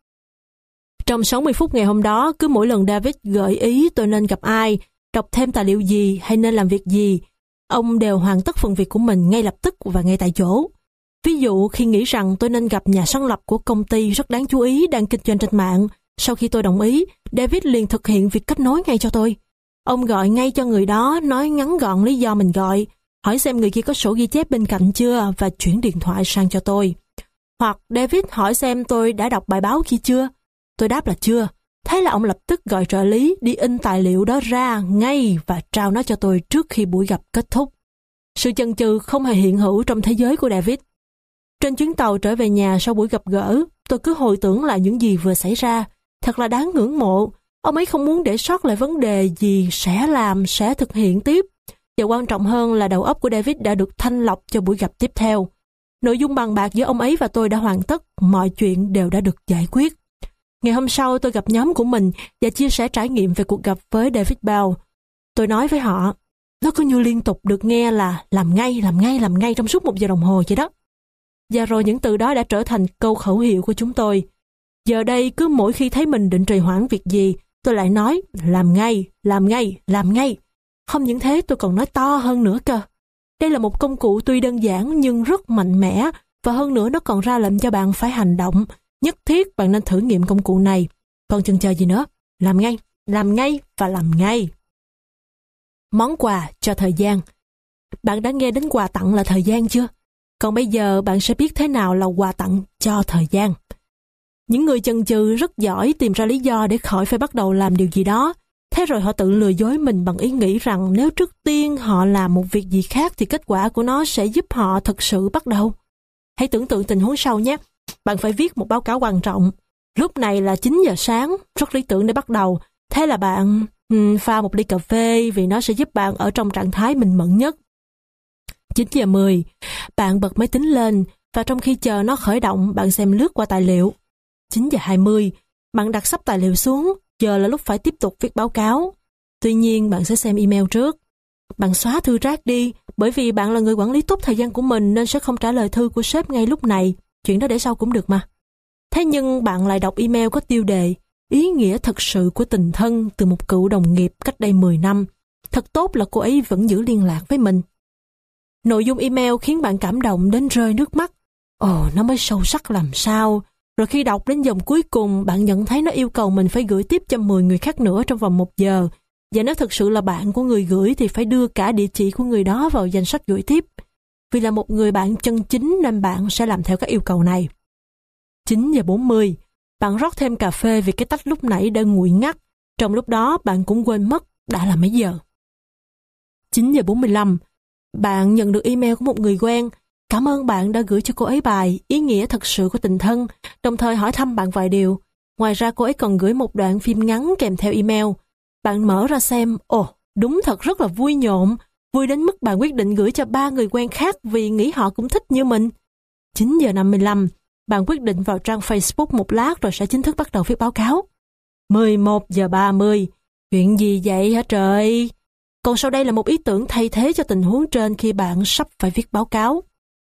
Trong 60 phút ngày hôm đó, cứ mỗi lần David gợi ý tôi nên gặp ai, đọc thêm tài liệu gì hay nên làm việc gì, ông đều hoàn tất phần việc của mình ngay lập tức và ngay tại chỗ. Ví dụ khi nghĩ rằng tôi nên gặp nhà sáng lập của công ty rất đáng chú ý đang kinh doanh trên mạng, sau khi tôi đồng ý, David liền thực hiện việc kết nối ngay cho tôi. Ông gọi ngay cho người đó, nói ngắn gọn lý do mình gọi, hỏi xem người kia có sổ ghi chép bên cạnh chưa và chuyển điện thoại sang cho tôi. Hoặc David hỏi xem tôi đã đọc bài báo kia chưa. Tôi đáp là chưa. Thế là ông lập tức gọi trợ lý đi in tài liệu đó ra ngay và trao nó cho tôi trước khi buổi gặp kết thúc. Sự chần chừ không hề hiện hữu trong thế giới của David. Trên chuyến tàu trở về nhà sau buổi gặp gỡ, tôi cứ hồi tưởng lại những gì vừa xảy ra. Thật là đáng ngưỡng mộ. Ông ấy không muốn để sót lại vấn đề gì sẽ thực hiện tiếp. Và quan trọng hơn là đầu óc của David đã được thanh lọc cho buổi gặp tiếp theo. Nội dung bàn bạc giữa ông ấy và tôi đã hoàn tất, mọi chuyện đều đã được giải quyết. Ngày hôm sau tôi gặp nhóm của mình và chia sẻ trải nghiệm về cuộc gặp với David Bell. Tôi nói với họ, nó cứ như liên tục được nghe là làm ngay trong suốt 1 giờ đồng hồ vậy đó. Và rồi những từ đó đã trở thành câu khẩu hiệu của chúng tôi. Giờ đây cứ mỗi khi thấy mình định trì hoãn việc gì, tôi lại nói làm ngay. Không những thế tôi còn nói to hơn nữa cơ. Đây là một công cụ tuy đơn giản nhưng rất mạnh mẽ, và hơn nữa nó còn ra lệnh cho bạn phải hành động. Nhất thiết bạn nên thử nghiệm công cụ này. Còn chần chờ gì nữa? Làm ngay và làm ngay. Món quà cho thời gian. Bạn đã nghe đến quà tặng là thời gian chưa? Còn bây giờ bạn sẽ biết thế nào là quà tặng cho thời gian. Những người chần chừ rất giỏi tìm ra lý do để khỏi phải bắt đầu làm điều gì đó. Thế rồi họ tự lừa dối mình bằng ý nghĩ rằng nếu trước tiên họ làm một việc gì khác thì kết quả của nó sẽ giúp họ thực sự bắt đầu. Hãy tưởng tượng tình huống sau nhé. Bạn phải viết một báo cáo quan trọng. Lúc này là 9 giờ sáng, rất lý tưởng để bắt đầu. Thế là bạn pha một ly cà phê vì nó sẽ giúp bạn ở trong trạng thái minh mẫn nhất. 9 giờ 10, bạn bật máy tính lên và trong khi chờ nó khởi động, bạn xem lướt qua tài liệu. 9 giờ 20, bạn đặt sắp tài liệu xuống, giờ là lúc phải tiếp tục viết báo cáo. Tuy nhiên, bạn sẽ xem email trước. Bạn xóa thư rác đi, bởi vì bạn là người quản lý tốt thời gian của mình nên sẽ không trả lời thư của sếp ngay lúc này. Chuyện đó để sau cũng được mà. Thế nhưng bạn lại đọc email có tiêu đề ý nghĩa thật sự của tình thân từ một cựu đồng nghiệp cách đây 10 năm. Thật tốt là cô ấy vẫn giữ liên lạc với mình. Nội dung email khiến bạn cảm động đến rơi nước mắt. Ồ, nó mới sâu sắc làm sao. Rồi khi đọc đến dòng cuối cùng, bạn nhận thấy nó yêu cầu mình phải gửi tiếp cho 10 người khác nữa trong vòng 1 giờ. Và nếu thực sự là bạn của người gửi thì phải đưa cả địa chỉ của người đó vào danh sách gửi tiếp. Vì là một người bạn chân chính nên bạn sẽ làm theo các yêu cầu này. 9 giờ 40, bạn rót thêm cà phê vì cái tách lúc nãy đã nguội ngắt. Trong lúc đó bạn cũng quên mất đã là mấy giờ. 9 giờ 45, bạn nhận được email của một người quen. Cảm ơn bạn đã gửi cho cô ấy bài ý nghĩa thật sự của tình thân, đồng thời hỏi thăm bạn vài điều. Ngoài ra cô ấy còn gửi một đoạn phim ngắn kèm theo email. Bạn mở ra xem, ồ, đúng thật rất là vui nhộn, vui đến mức bạn quyết định gửi cho 3 người quen khác vì nghĩ họ cũng thích như mình. 9 giờ 55, bạn quyết định vào trang Facebook một lát rồi sẽ chính thức bắt đầu viết báo cáo. 11 giờ 30, chuyện gì vậy hả trời? Còn sau đây là một ý tưởng thay thế cho tình huống trên khi bạn sắp phải viết báo cáo.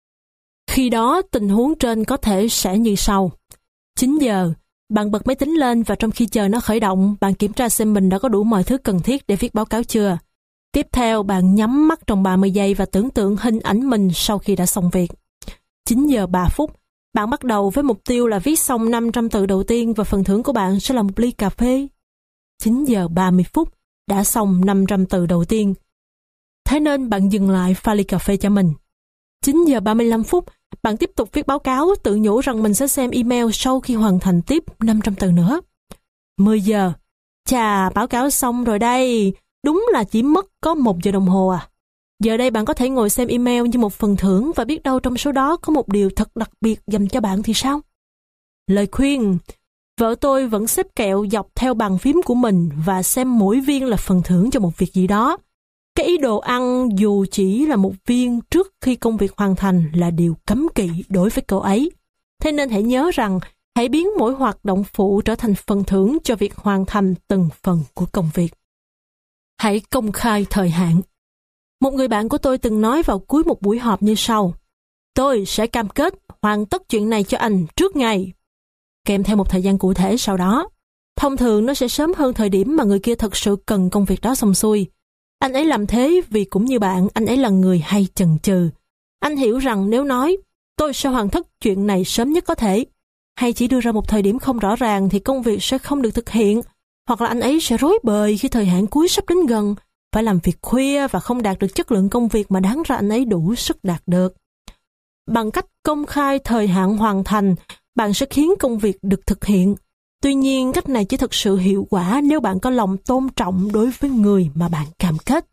Khi đó, tình huống trên có thể sẽ như sau. 9 giờ, bạn bật máy tính lên và trong khi chờ nó khởi động, bạn kiểm tra xem mình đã có đủ mọi thứ cần thiết để viết báo cáo chưa. Tiếp theo, bạn nhắm mắt trong 30 giây và tưởng tượng hình ảnh mình sau khi đã xong việc. 9 giờ 3 phút, bạn bắt đầu với mục tiêu là viết xong 500 từ đầu tiên và phần thưởng của bạn sẽ là một ly cà phê. 9 giờ 30 phút, đã xong 500 từ đầu tiên. Thế nên bạn dừng lại pha ly cà phê cho mình. 9 giờ 35 phút, bạn tiếp tục viết báo cáo, tự nhủ rằng mình sẽ xem email sau khi hoàn thành tiếp 500 từ nữa. 10 giờ, chà, báo cáo xong rồi đây, đúng là chỉ mất có 1 giờ đồng hồ à. Giờ đây bạn có thể ngồi xem email như một phần thưởng và biết đâu trong số đó có một điều thật đặc biệt dành cho bạn thì sao? Lời khuyên, vợ tôi vẫn xếp kẹo dọc theo bàn phím của mình và xem mỗi viên là phần thưởng cho một việc gì đó. Cái ý đồ ăn dù chỉ là một viên trước khi công việc hoàn thành là điều cấm kỵ đối với cô ấy. Thế nên hãy nhớ rằng hãy biến mỗi hoạt động phụ trở thành phần thưởng cho việc hoàn thành từng phần của công việc. Hãy công khai thời hạn. Một người bạn của tôi từng nói vào cuối một buổi họp như sau. Tôi sẽ cam kết hoàn tất chuyện này cho anh trước ngày. Kèm theo một thời gian cụ thể sau đó. Thông thường nó sẽ sớm hơn thời điểm mà người kia thật sự cần công việc đó xong xuôi. Anh ấy làm thế vì cũng như bạn, anh ấy là người hay chần chừ. Anh hiểu rằng nếu nói, tôi sẽ hoàn tất chuyện này sớm nhất có thể, hay chỉ đưa ra một thời điểm không rõ ràng thì công việc sẽ không được thực hiện, hoặc là anh ấy sẽ rối bời khi thời hạn cuối sắp đến gần, phải làm việc khuya và không đạt được chất lượng công việc mà đáng ra anh ấy đủ sức đạt được. Bằng cách công khai thời hạn hoàn thành, bạn sẽ khiến công việc được thực hiện. Tuy nhiên, cách này chỉ thực sự hiệu quả nếu bạn có lòng tôn trọng đối với người mà bạn cam kết.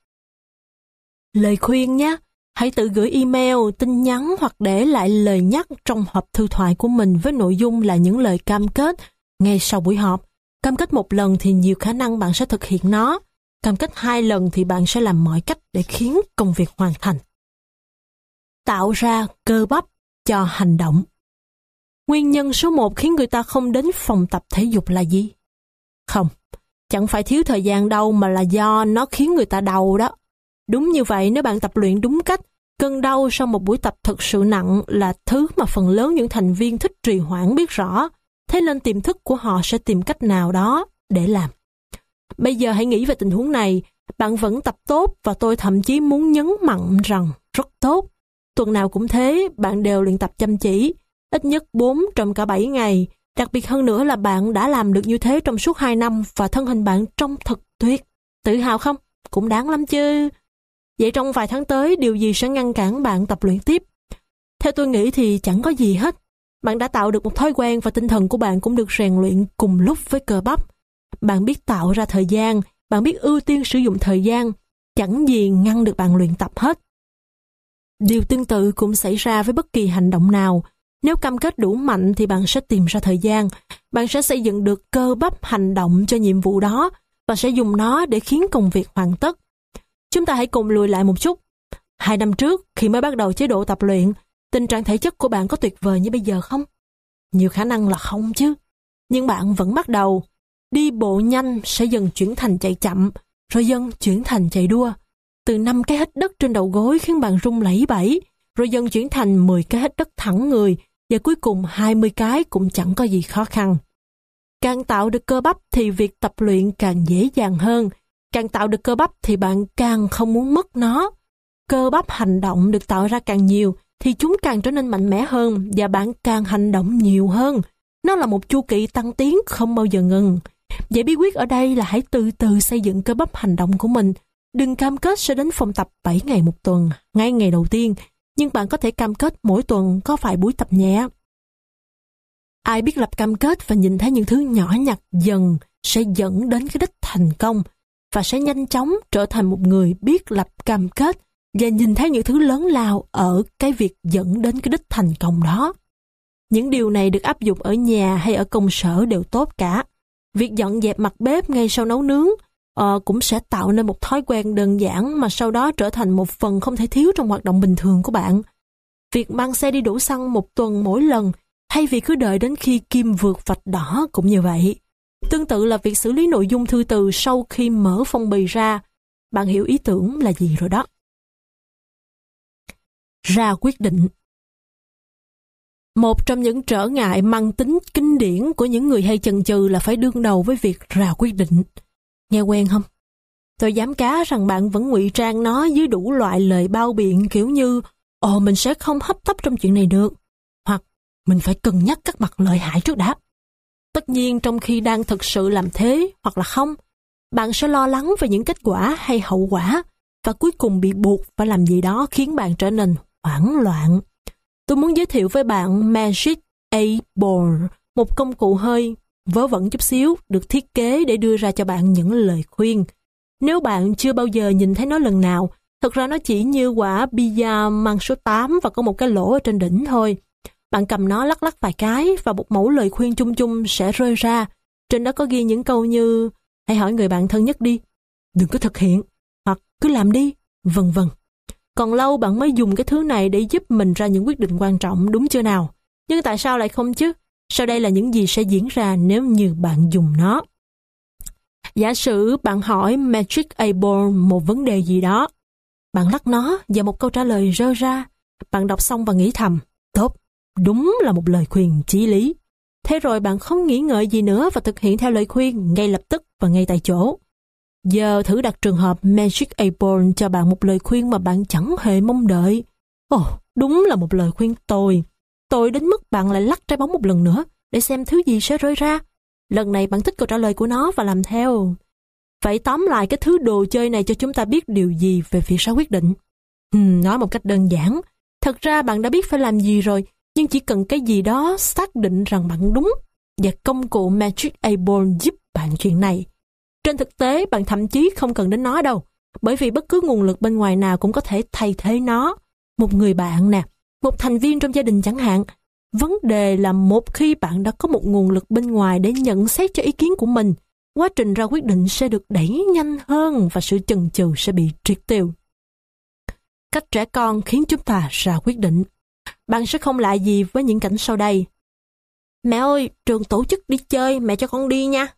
Lời khuyên nhé, hãy tự gửi email, tin nhắn hoặc để lại lời nhắc trong hộp thư thoại của mình với nội dung là những lời cam kết ngay sau buổi họp. Cam kết 1 lần thì nhiều khả năng bạn sẽ thực hiện nó. Cam kết 2 lần thì bạn sẽ làm mọi cách để khiến công việc hoàn thành. Tạo ra cơ bắp cho hành động. Nguyên nhân số 1 khiến người ta không đến phòng tập thể dục là gì? Không, chẳng phải thiếu thời gian đâu mà là do nó khiến người ta đau đó. Đúng như vậy, nếu bạn tập luyện đúng cách, cơn đau sau một buổi tập thực sự nặng là thứ mà phần lớn những thành viên thích trì hoãn biết rõ, thế nên tiềm thức của họ sẽ tìm cách nào đó để làm. Bây giờ hãy nghĩ về tình huống này, bạn vẫn tập tốt và tôi thậm chí muốn nhấn mạnh rằng rất tốt. Tuần nào cũng thế, bạn đều luyện tập chăm chỉ, ít nhất 4 trong cả 7 ngày. Đặc biệt hơn nữa là bạn đã làm được như thế trong suốt 2 năm và thân hình bạn trông thật tuyệt. Tự hào không? Cũng đáng lắm chứ. Vậy trong vài tháng tới, điều gì sẽ ngăn cản bạn tập luyện tiếp? Theo tôi nghĩ thì chẳng có gì hết. Bạn đã tạo được một thói quen và tinh thần của bạn cũng được rèn luyện cùng lúc với cơ bắp. Bạn biết tạo ra thời gian, bạn biết ưu tiên sử dụng thời gian, chẳng gì ngăn được bạn luyện tập hết. Điều tương tự cũng xảy ra với bất kỳ hành động nào. Nếu cam kết đủ mạnh thì bạn sẽ tìm ra thời gian, bạn sẽ xây dựng được cơ bắp hành động cho nhiệm vụ đó và sẽ dùng nó để khiến công việc hoàn tất. Chúng ta hãy cùng lùi lại một chút. 2 năm trước, khi mới bắt đầu chế độ tập luyện, tình trạng thể chất của bạn có tuyệt vời như bây giờ không? Nhiều khả năng là không chứ. Nhưng bạn vẫn bắt đầu. Đi bộ nhanh sẽ dần chuyển thành chạy chậm, rồi dần chuyển thành chạy đua. Từ 5 cái hít đất trên đầu gối khiến bạn run lẩy bẩy, rồi dần chuyển thành 10 cái hít đất thẳng người, và cuối cùng 20 cái cũng chẳng có gì khó khăn. Càng tạo được cơ bắp thì việc tập luyện càng dễ dàng hơn. Càng tạo được cơ bắp thì bạn càng không muốn mất nó. Cơ bắp hành động được tạo ra càng nhiều thì chúng càng trở nên mạnh mẽ hơn và bạn càng hành động nhiều hơn. Nó là một chu kỳ tăng tiến không bao giờ ngừng. Vậy bí quyết ở đây là hãy từ từ xây dựng cơ bắp hành động của mình. Đừng cam kết sẽ đến phòng tập 7 ngày một tuần, ngay ngày đầu tiên, nhưng bạn có thể cam kết mỗi tuần có vài buổi tập nhẹ. Ai biết lập cam kết và nhìn thấy những thứ nhỏ nhặt dần sẽ dẫn đến cái đích thành công và sẽ nhanh chóng trở thành một người biết lập cam kết và nhìn thấy những thứ lớn lao ở cái việc dẫn đến cái đích thành công đó. Những điều này được áp dụng ở nhà hay ở công sở đều tốt cả. Việc dọn dẹp mặt bếp ngay sau nấu nướng cũng sẽ tạo nên một thói quen đơn giản mà sau đó trở thành một phần không thể thiếu trong hoạt động bình thường của bạn. Việc mang xe đi đổ xăng một tuần mỗi lần thay vì cứ đợi đến khi kim vượt vạch đỏ cũng như vậy. Tương tự là việc xử lý nội dung thư từ sau khi mở phong bì ra. Bạn hiểu ý tưởng là gì rồi đó. Ra quyết định. Một trong những trở ngại mang tính kinh điển của những người hay chần chừ là phải đương đầu với việc ra quyết định. Nghe quen không? Tôi dám cá rằng bạn vẫn ngụy trang nó dưới đủ loại lời bao biện kiểu như mình sẽ không hấp tấp trong chuyện này được, hoặc mình phải cân nhắc các mặt lợi hại trước đã. Tất nhiên trong khi đang thực sự làm thế hoặc là không, bạn sẽ lo lắng về những kết quả hay hậu quả và cuối cùng bị buộc phải làm gì đó khiến bạn trở nên hoảng loạn. Tôi muốn giới thiệu với bạn Magic 8 Ball, một công cụ hơi vớ vẩn chút xíu được thiết kế để đưa ra cho bạn những lời khuyên. Nếu bạn chưa bao giờ nhìn thấy nó lần nào, thực ra nó chỉ như quả bia mang số 8 và có một cái lỗ ở trên đỉnh thôi. Bạn cầm nó lắc lắc vài cái và một mẫu lời khuyên chung chung sẽ rơi ra. Trên đó có ghi những câu như hãy hỏi người bạn thân nhất đi, đừng có thực hiện, hoặc cứ làm đi, vân vân. Còn lâu bạn mới dùng cái thứ này để giúp mình ra những quyết định quan trọng, đúng chưa nào? Nhưng tại sao lại không chứ? Sau đây là những gì sẽ diễn ra nếu như bạn dùng nó. Giả sử bạn hỏi Magic 8 Ball một vấn đề gì đó. Bạn lắc nó và một câu trả lời rơi ra. Bạn đọc xong và nghĩ thầm, tốt, đúng là một lời khuyên chí lý. Thế rồi bạn không nghĩ ngợi gì nữa và thực hiện theo lời khuyên ngay lập tức và ngay tại chỗ. Giờ thử đặt trường hợp Magic 8 Ball cho bạn một lời khuyên mà bạn chẳng hề mong đợi. Đúng là một lời khuyên tồi. Tồi đến mức bạn lại lắc trái bóng một lần nữa để xem thứ gì sẽ rơi ra. Lần này bạn thích câu trả lời của nó và làm theo. Vậy tóm lại cái thứ đồ chơi này cho chúng ta biết điều gì về việc ra quyết định? Nói một cách đơn giản, thật ra bạn đã biết phải làm gì rồi, nhưng chỉ cần cái gì đó xác định rằng bạn đúng, và công cụ Magic 8 Ball giúp bạn chuyện này. Trên thực tế, bạn thậm chí không cần đến nó đâu, bởi vì bất cứ nguồn lực bên ngoài nào cũng có thể thay thế nó. Một người bạn nè, một thành viên trong gia đình chẳng hạn. Vấn đề là một khi bạn đã có một nguồn lực bên ngoài để nhận xét cho ý kiến của mình, quá trình ra quyết định sẽ được đẩy nhanh hơn và sự chần chừ sẽ bị triệt tiêu. Cách trẻ con khiến chúng ta ra quyết định. Bạn sẽ không lạ gì với những cảnh sau đây. Mẹ ơi, trường tổ chức đi chơi, mẹ cho con đi nha.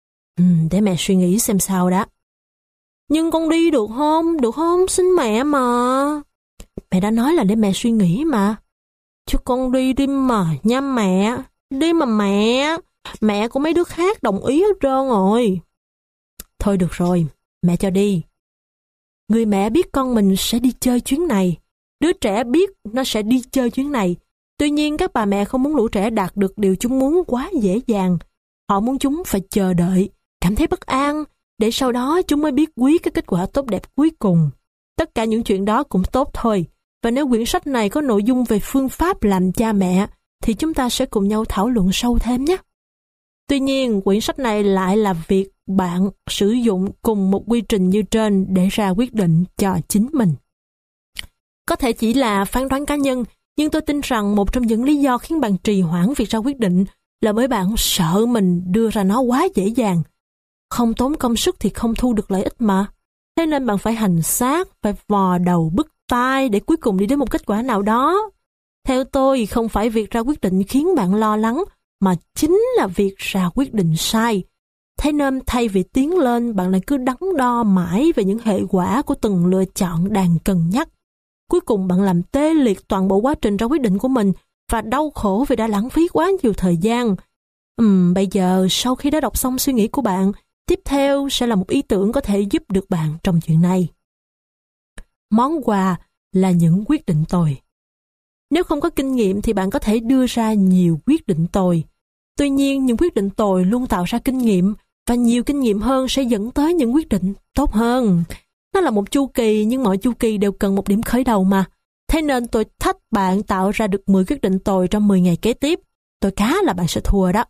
Để mẹ suy nghĩ xem sao đã. Nhưng con đi được không? Được không? Xin mẹ mà. Mẹ đã nói là để mẹ suy nghĩ mà. Chứ con đi mà, nha mẹ. Đi mà mẹ. Mẹ của mấy đứa khác đồng ý hết trơn rồi. Thôi được rồi, mẹ cho đi. Người mẹ biết con mình sẽ đi chơi chuyến này. Đứa trẻ biết nó sẽ đi chơi chuyến này. Tuy nhiên các bà mẹ không muốn lũ trẻ đạt được điều chúng muốn quá dễ dàng. Họ muốn chúng phải chờ đợi, cảm thấy bất an, để sau đó chúng mới biết quý cái kết quả tốt đẹp cuối cùng. Tất cả những chuyện đó cũng tốt thôi. Và nếu quyển sách này có nội dung về phương pháp làm cha mẹ, thì chúng ta sẽ cùng nhau thảo luận sâu thêm nhé. Tuy nhiên, quyển sách này lại là việc bạn sử dụng cùng một quy trình như trên để ra quyết định cho chính mình. Có thể chỉ là phán đoán cá nhân, nhưng tôi tin rằng một trong những lý do khiến bạn trì hoãn việc ra quyết định là bởi bạn sợ mình đưa ra nó quá dễ dàng. Không tốn công sức thì không thu được lợi ích mà. Thế nên bạn phải hành xác, phải vò đầu bứt tai để cuối cùng đi đến một kết quả nào đó. Theo tôi, không phải việc ra quyết định khiến bạn lo lắng, mà chính là việc ra quyết định sai. Thế nên thay vì tiến lên, bạn lại cứ đắn đo mãi về những hệ quả của từng lựa chọn đang cân nhắc. Cuối cùng bạn làm tê liệt toàn bộ quá trình ra quyết định của mình và đau khổ vì đã lãng phí quá nhiều thời gian. Bây giờ, sau khi đã đọc xong suy nghĩ của bạn, tiếp theo sẽ là một ý tưởng có thể giúp được bạn trong chuyện này. Món quà là những quyết định tồi. Nếu không có kinh nghiệm thì bạn có thể đưa ra nhiều quyết định tồi. Tuy nhiên, những quyết định tồi luôn tạo ra kinh nghiệm, và nhiều kinh nghiệm hơn sẽ dẫn tới những quyết định tốt hơn. Nó là một chu kỳ, nhưng mọi chu kỳ đều cần một điểm khởi đầu mà. Thế nên tôi thách bạn tạo ra được 10 quyết định tồi trong 10 ngày kế tiếp. Tôi cá là bạn sẽ thua đó.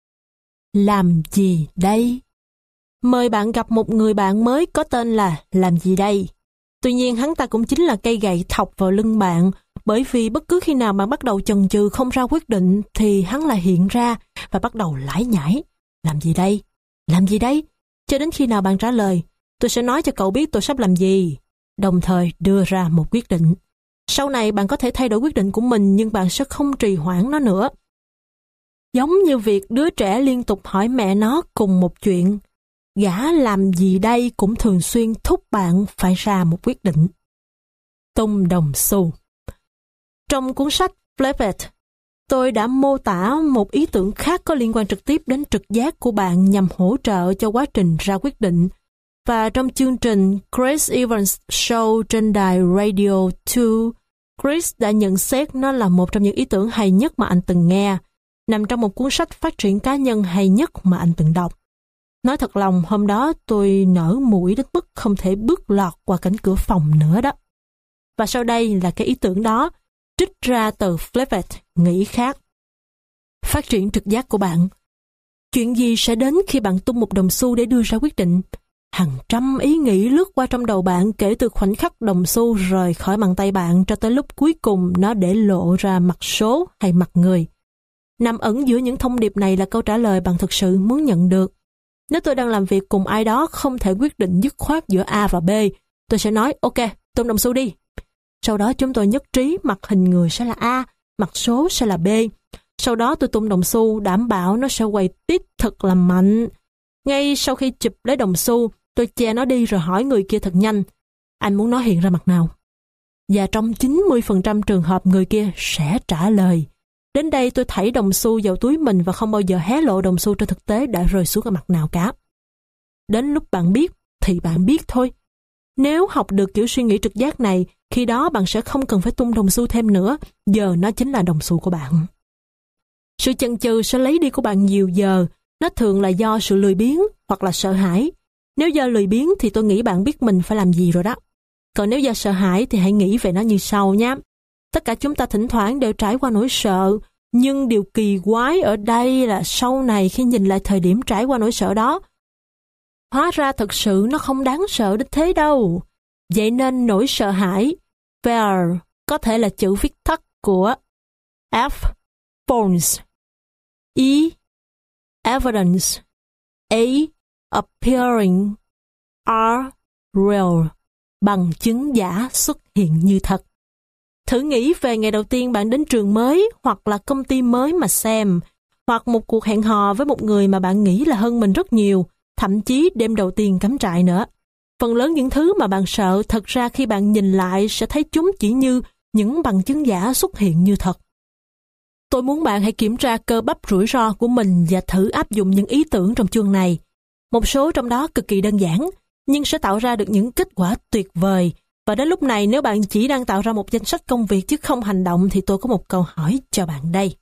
Làm gì đây? Mời bạn gặp một người bạn mới có tên là Làm gì đây? Tuy nhiên hắn ta cũng chính là cây gậy thọc vào lưng bạn, bởi vì bất cứ khi nào bạn bắt đầu chần chừ không ra quyết định thì hắn lại hiện ra và bắt đầu lải nhải. Làm gì đây? Làm gì đây? Cho đến khi nào bạn trả lời, tôi sẽ nói cho cậu biết tôi sắp làm gì, đồng thời đưa ra một quyết định. Sau này bạn có thể thay đổi quyết định của mình, nhưng bạn sẽ không trì hoãn nó nữa. Giống như việc đứa trẻ liên tục hỏi mẹ nó cùng một chuyện, gã làm gì đây cũng thường xuyên thúc bạn phải ra một quyết định. Tung đồng xu. Trong cuốn sách Flip It, tôi đã mô tả một ý tưởng khác có liên quan trực tiếp đến trực giác của bạn nhằm hỗ trợ cho quá trình ra quyết định. Và trong chương trình Chris Evans Show trên đài Radio 2, Chris đã nhận xét nó là một trong những ý tưởng hay nhất mà anh từng nghe, nằm trong một cuốn sách phát triển cá nhân hay nhất mà anh từng đọc. Nói thật lòng, hôm đó tôi nở mũi đến mức không thể bước lọt qua cánh cửa phòng nữa đó. Và sau đây là cái ý tưởng đó, trích ra từ Flip It, nghĩ khác. Phát triển trực giác của bạn. Chuyện gì sẽ đến khi bạn tung một đồng xu để đưa ra quyết định? Hàng trăm ý nghĩ lướt qua trong đầu bạn kể từ khoảnh khắc đồng xu rời khỏi bàn tay bạn cho tới lúc cuối cùng nó để lộ ra mặt số hay mặt người. Nằm ẩn giữa những thông điệp này là câu trả lời bạn thực sự muốn nhận được. Nếu tôi đang làm việc cùng ai đó không thể quyết định dứt khoát giữa A và B, tôi sẽ nói, ok, tung đồng xu đi. Sau đó chúng tôi nhất trí mặt hình người sẽ là A, mặt số sẽ là B. Sau đó tôi tung đồng xu, đảm bảo nó sẽ quay tít thật là mạnh. Ngay sau khi chụp lấy đồng xu, tôi che nó đi rồi hỏi người kia thật nhanh, anh muốn nó hiện ra mặt nào? Và trong 90% trường hợp người kia sẽ trả lời. Đến đây tôi thảy đồng xu vào túi mình và không bao giờ hé lộ đồng xu trên thực tế đã rơi xuống ở mặt nào cả. Đến lúc bạn biết thì bạn biết thôi. Nếu học được kiểu suy nghĩ trực giác này, khi đó bạn sẽ không cần phải tung đồng xu thêm nữa, giờ nó chính là đồng xu của bạn. Sự chần chừ sẽ lấy đi của bạn nhiều giờ, nó thường là do sự lười biếng hoặc là sợ hãi. Nếu do lười biếng thì tôi nghĩ bạn biết mình phải làm gì rồi đó. Còn nếu do sợ hãi thì hãy nghĩ về nó như sau nhé. Tất cả chúng ta thỉnh thoảng đều trải qua nỗi sợ, nhưng điều kỳ quái ở đây là sau này khi nhìn lại thời điểm trải qua nỗi sợ đó, hóa ra thực sự nó không đáng sợ đến thế đâu. Vậy nên nỗi sợ hãi, fear, có thể là chữ viết tắt của F, phones, E, evidence, A, appearing, R, real, bằng chứng giả xuất hiện như thật. Thử nghĩ về ngày đầu tiên bạn đến trường mới hoặc là công ty mới mà xem, hoặc một cuộc hẹn hò với một người mà bạn nghĩ là hơn mình rất nhiều, thậm chí đêm đầu tiên cắm trại nữa. Phần lớn những thứ mà bạn sợ thật ra khi bạn nhìn lại sẽ thấy chúng chỉ như những bằng chứng giả xuất hiện như thật. Tôi muốn bạn hãy kiểm tra cơ bắp rủi ro của mình và thử áp dụng những ý tưởng trong chương này. Một số trong đó cực kỳ đơn giản, nhưng sẽ tạo ra được những kết quả tuyệt vời. Và đến lúc này nếu bạn chỉ đang tạo ra một danh sách công việc chứ không hành động thì tôi có một câu hỏi cho bạn đây.